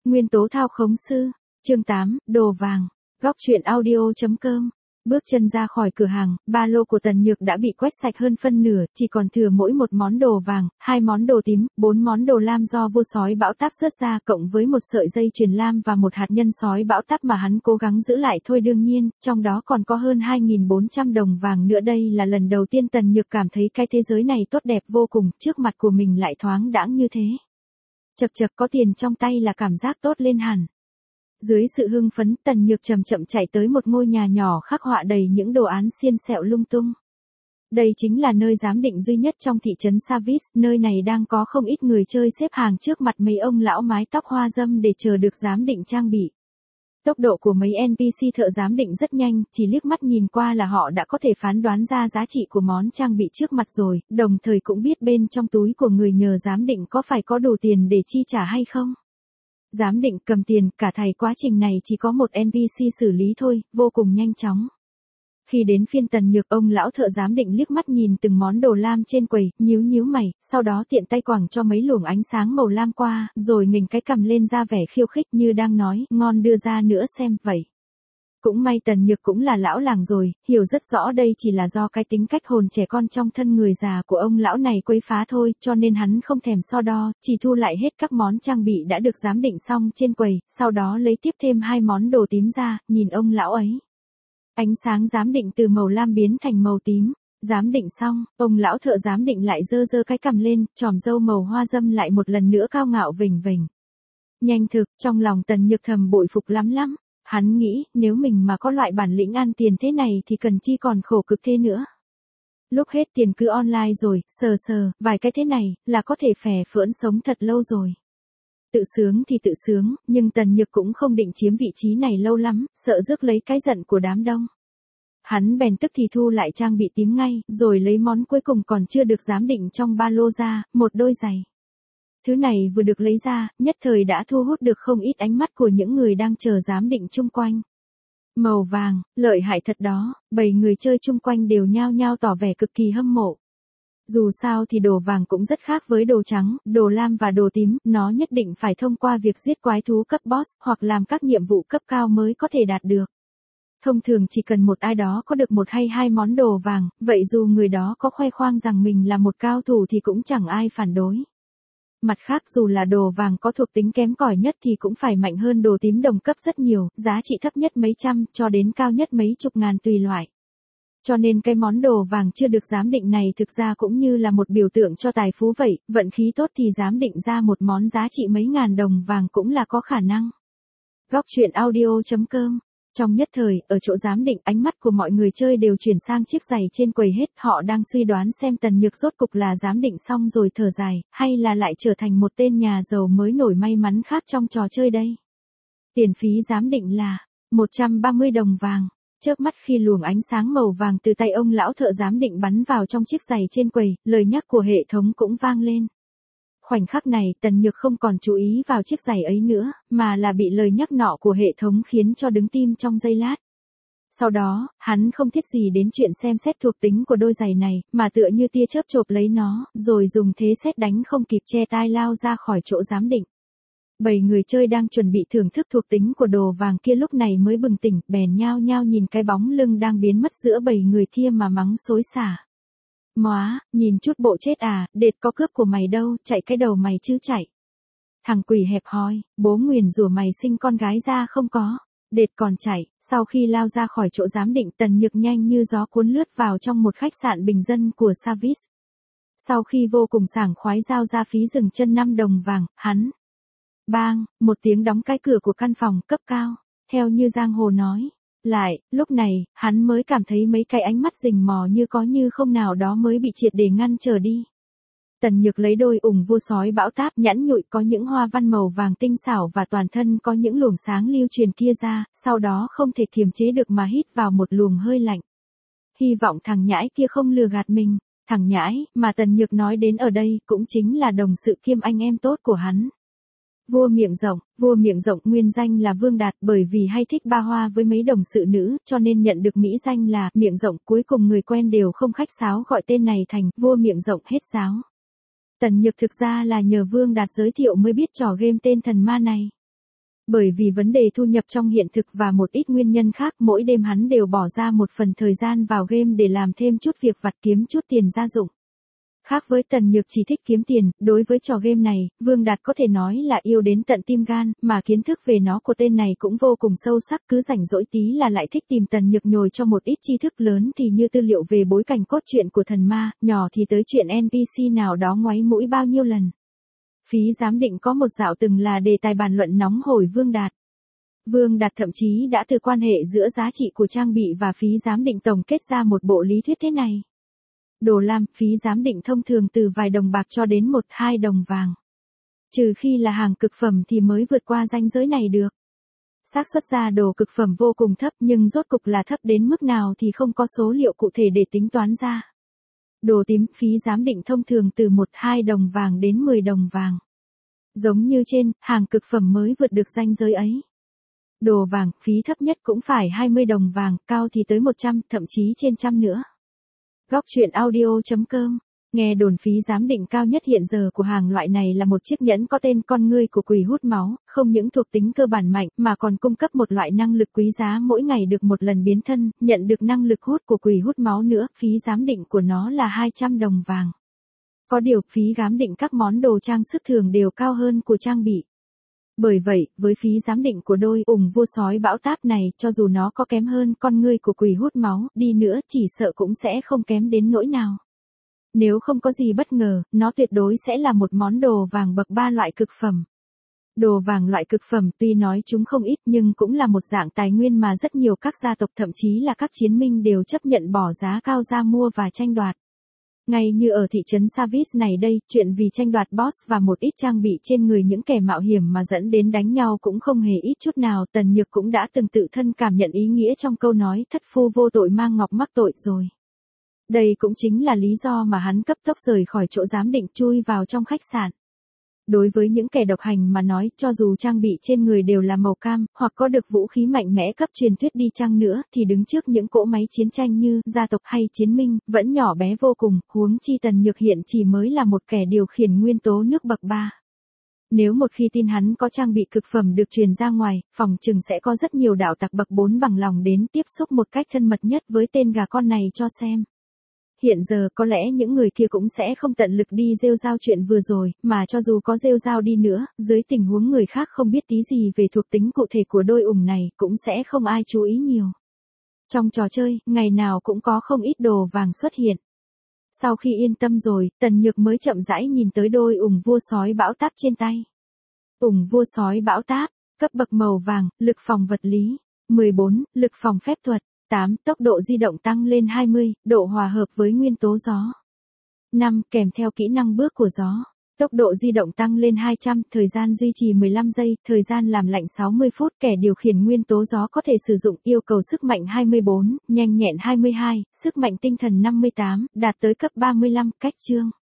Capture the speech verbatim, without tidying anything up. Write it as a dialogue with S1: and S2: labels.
S1: Nguyên tố thao khống sư, chương tám, đồ vàng, góc truyện audio.com. Bước chân ra khỏi cửa hàng, ba lô của Tần Nhược đã bị quét sạch hơn phân nửa, chỉ còn thừa mỗi một món đồ vàng, hai món đồ tím, bốn món đồ lam do vô sói bão táp rớt ra, cộng với một sợi dây chuyền lam và một hạt nhân sói bão táp mà hắn cố gắng giữ lại thôi. Đương nhiên, trong đó còn có hơn hai nghìn bốn trăm đồng vàng nữa. Đây là lần đầu tiên Tần Nhược cảm thấy cái thế giới này tốt đẹp vô cùng, trước mặt của mình lại thoáng đãng như thế. Chật chật, có tiền trong tay là cảm giác tốt lên hẳn. Dưới sự hưng phấn, Tần Nhược chậm chậm chạy tới một ngôi nhà nhỏ khắc họa đầy những đồ án xiên xẹo lung tung. Đây chính là nơi giám định duy nhất trong thị trấn Savis, nơi này đang có không ít người chơi xếp hàng trước mặt mấy ông lão mái tóc hoa râm để chờ được giám định trang bị. Tốc độ của mấy en pê xê thợ giám định rất nhanh, chỉ liếc mắt nhìn qua là họ đã có thể phán đoán ra giá trị của món trang bị trước mặt rồi, đồng thời cũng biết bên trong túi của người nhờ giám định có phải có đủ tiền để chi trả hay không. Giám định cầm tiền, cả thảy quá trình này chỉ có một en pê xê xử lý thôi, vô cùng nhanh chóng. Khi đến phiên Tần Nhược, ông lão thợ giám định liếc mắt nhìn từng món đồ lam trên quầy, nhíu nhíu mày, sau đó tiện tay quẳng cho mấy luồng ánh sáng màu lam qua, rồi nghềnh cái cằm lên ra vẻ khiêu khích như đang nói, ngon đưa ra nữa xem vậy. Cũng may Tần Nhược cũng là lão làng rồi, hiểu rất rõ đây chỉ là do cái tính cách hồn trẻ con trong thân người già của ông lão này quấy phá thôi, cho nên hắn không thèm so đo, chỉ thu lại hết các món trang bị đã được giám định xong trên quầy, sau đó lấy tiếp thêm hai món đồ tím ra, nhìn ông lão ấy. Ánh sáng giám định từ màu lam biến thành màu tím. Giám định xong, ông lão thợ giám định lại giơ giơ cái cằm lên, chòm râu màu hoa râm lại một lần nữa cao ngạo vểnh vểnh. Nhanh thực, trong lòng Tần Nhược thầm bội phục lắm lắm. Hắn nghĩ, nếu mình mà có loại bản lĩnh ăn tiền thế này thì cần chi còn khổ cực thế nữa. Lúc hết tiền cứ online rồi, sờ sờ, vài cái thế này, là có thể phè phỡn sống thật lâu rồi. Tự sướng thì tự sướng, nhưng Tần Nhược cũng không định chiếm vị trí này lâu lắm, sợ rước lấy cái giận của đám đông. Hắn bèn tức thì thu lại trang bị tím ngay, rồi lấy món cuối cùng còn chưa được giám định trong ba lô ra, một đôi giày. Thứ này vừa được lấy ra, nhất thời đã thu hút được không ít ánh mắt của những người đang chờ giám định chung quanh. Màu vàng, lợi hại thật đó, bầy người chơi chung quanh đều nhao nhao tỏ vẻ cực kỳ hâm mộ. Dù sao thì đồ vàng cũng rất khác với đồ trắng, đồ lam và đồ tím, nó nhất định phải thông qua việc giết quái thú cấp boss, hoặc làm các nhiệm vụ cấp cao mới có thể đạt được. Thông thường chỉ cần một ai đó có được một hay hai món đồ vàng, vậy dù người đó có khoe khoang rằng mình là một cao thủ thì cũng chẳng ai phản đối. Mặt khác, dù là đồ vàng có thuộc tính kém cỏi nhất thì cũng phải mạnh hơn đồ tím đồng cấp rất nhiều, giá trị thấp nhất mấy trăm, cho đến cao nhất mấy chục ngàn tùy loại. Cho nên cái món đồ vàng chưa được giám định này thực ra cũng như là một biểu tượng cho tài phú vậy, vận khí tốt thì giám định ra một món giá trị mấy ngàn đồng vàng cũng là có khả năng. Góc truyện audio.com. Trong nhất thời, ở chỗ giám định, ánh mắt của mọi người chơi đều chuyển sang chiếc giày trên quầy hết, họ đang suy đoán xem Tần Nhược rốt cục là giám định xong rồi thở dài, hay là lại trở thành một tên nhà giàu mới nổi may mắn khác trong trò chơi đây. Tiền phí giám định là một trăm ba mươi đồng vàng. Chớp mắt khi luồng ánh sáng màu vàng từ tay ông lão thợ giám định bắn vào trong chiếc giày trên quầy, lời nhắc của hệ thống cũng vang lên. Khoảnh khắc này, Tần Nhược không còn chú ý vào chiếc giày ấy nữa, mà là bị lời nhắc nọ của hệ thống khiến cho đứng tim trong giây lát. Sau đó, hắn không thiết gì đến chuyện xem xét thuộc tính của đôi giày này, mà tựa như tia chớp chộp lấy nó, rồi dùng thế sét đánh không kịp che tai lao ra khỏi chỗ giám định. Bầy người chơi đang chuẩn bị thưởng thức thuộc tính của đồ vàng kia lúc này mới bừng tỉnh, bèn nhao nhao nhìn cái bóng lưng đang biến mất giữa bầy người kia mà mắng xối xả. Móa, nhìn chút bộ chết à, đệt có cướp của mày đâu, chạy cái đầu mày chứ chạy. Thằng quỷ hẹp hòi, bố nguyền rủa mày sinh con gái ra không có, đệt còn chạy. Sau khi lao ra khỏi chỗ giám định, Tần Nhược nhanh như gió cuốn lướt vào trong một khách sạn bình dân của Savis. Sau khi vô cùng sảng khoái giao ra phí dừng chân năm đồng vàng, hắn. Bang, một tiếng đóng cái cửa của căn phòng cấp cao, theo như giang hồ nói. Lại, lúc này, hắn mới cảm thấy mấy cái ánh mắt rình mò như có như không nào đó mới bị triệt để ngăn trở đi. Tần Nhược lấy đôi ủng vua sói bão táp nhẵn nhụi có những hoa văn màu vàng tinh xảo và toàn thân có những luồng sáng lưu truyền kia ra, sau đó không thể kiềm chế được mà hít vào một luồng hơi lạnh. Hy vọng thằng nhãi kia không lừa gạt mình, thằng nhãi mà Tần Nhược nói đến ở đây cũng chính là đồng sự kiêm anh em tốt của hắn. Vua miệng rộng, vua miệng rộng nguyên danh là Vương Đạt, bởi vì hay thích ba hoa với mấy đồng sự nữ, cho nên nhận được mỹ danh là miệng rộng, cuối cùng người quen đều không khách sáo gọi tên này thành vua miệng rộng hết sáo. Tần Nhược thực ra là nhờ Vương Đạt giới thiệu mới biết trò game tên thần ma này. Bởi vì vấn đề thu nhập trong hiện thực và một ít nguyên nhân khác, mỗi đêm hắn đều bỏ ra một phần thời gian vào game để làm thêm chút việc vặt kiếm chút tiền gia dụng. Khác với Tần Nhược chỉ thích kiếm tiền, đối với trò game này, Vương Đạt có thể nói là yêu đến tận tim gan, mà kiến thức về nó của tên này cũng vô cùng sâu sắc, cứ rảnh rỗi tí là lại thích tìm Tần Nhược nhồi cho một ít tri thức, lớn thì như tư liệu về bối cảnh cốt truyện của thần ma, nhỏ thì tới chuyện en pê xê nào đó ngoáy mũi bao nhiêu lần. Phí giám định có một dạo từng là đề tài bàn luận nóng hổi Vương Đạt. Vương Đạt thậm chí đã từ quan hệ giữa giá trị của trang bị và phí giám định tổng kết ra một bộ lý thuyết thế này. Đồ lam, phí giám định thông thường từ vài đồng bạc cho đến một hai đồng vàng. Trừ khi là hàng cực phẩm thì mới vượt qua ranh giới này được. Xác suất ra đồ cực phẩm vô cùng thấp, nhưng rốt cục là thấp đến mức nào thì không có số liệu cụ thể để tính toán ra. Đồ tím, phí giám định thông thường từ một hai đồng vàng đến mười đồng vàng. Giống như trên, hàng cực phẩm mới vượt được ranh giới ấy. Đồ vàng, phí thấp nhất cũng phải hai mươi đồng vàng, cao thì tới một trăm, thậm chí trên trăm nữa. Góc truyện audio chấm com. Nghe đồn phí giám định cao nhất hiện giờ của hàng loại này là một chiếc nhẫn có tên con ngươi của quỷ hút máu, không những thuộc tính cơ bản mạnh mà còn cung cấp một loại năng lực quý giá mỗi ngày được một lần biến thân, nhận được năng lực hút của quỷ hút máu nữa, phí giám định của nó là hai trăm đồng vàng. Có điều, phí giám định các món đồ trang sức thường đều cao hơn của trang bị. Bởi vậy, với phí giám định của đôi ủng vua sói bão táp này, cho dù nó có kém hơn con ngươi của quỷ hút máu đi nữa, chỉ sợ cũng sẽ không kém đến nỗi nào. Nếu không có gì bất ngờ, nó tuyệt đối sẽ là một món đồ vàng bậc ba loại cực phẩm. Đồ vàng loại cực phẩm tuy nói chúng không ít nhưng cũng là một dạng tài nguyên mà rất nhiều các gia tộc thậm chí là các chiến minh đều chấp nhận bỏ giá cao ra mua và tranh đoạt. Ngay như ở thị trấn Savis này đây, chuyện vì tranh đoạt boss và một ít trang bị trên người những kẻ mạo hiểm mà dẫn đến đánh nhau cũng không hề ít chút nào. Tần Nhược cũng đã từng tự thân cảm nhận ý nghĩa trong câu nói thất phu vô tội mang ngọc mắc tội rồi. Đây cũng chính là lý do mà hắn cấp tốc rời khỏi chỗ giám định chui vào trong khách sạn. Đối với những kẻ độc hành mà nói, cho dù trang bị trên người đều là màu cam, hoặc có được vũ khí mạnh mẽ cấp truyền thuyết đi chăng nữa, thì đứng trước những cỗ máy chiến tranh như gia tộc hay chiến minh, vẫn nhỏ bé vô cùng, huống chi Tần Nhược hiện chỉ mới là một kẻ điều khiển nguyên tố nước bậc ba. Nếu một khi tin hắn có trang bị cực phẩm được truyền ra ngoài, phòng chừng sẽ có rất nhiều đạo tặc bậc bốn bằng lòng đến tiếp xúc một cách thân mật nhất với tên gà con này cho xem. Hiện giờ có lẽ những người kia cũng sẽ không tận lực đi rêu rao chuyện vừa rồi, mà cho dù có rêu rao đi nữa, dưới tình huống người khác không biết tí gì về thuộc tính cụ thể của đôi ủng này, cũng sẽ không ai chú ý nhiều. Trong trò chơi, ngày nào cũng có không ít đồ vàng xuất hiện. Sau khi yên tâm rồi, Tần Nhược mới chậm rãi nhìn tới đôi ủng vua sói bão táp trên tay. Ủng vua sói bão táp, cấp bậc màu vàng, lực phòng vật lý, mười bốn, lực phòng phép thuật. tám. Tốc độ di động tăng lên hai mươi, độ hòa hợp với nguyên tố gió. năm. Kèm theo kỹ năng bước của gió. Tốc độ di động tăng lên hai trăm, thời gian duy trì mười lăm giây, thời gian làm lạnh sáu mươi phút. Kẻ điều khiển nguyên tố gió có thể sử dụng yêu cầu sức mạnh hai mươi bốn, nhanh nhẹn hai mươi hai, sức mạnh tinh thần năm mươi tám, đạt tới cấp ba mươi lăm, cách chương.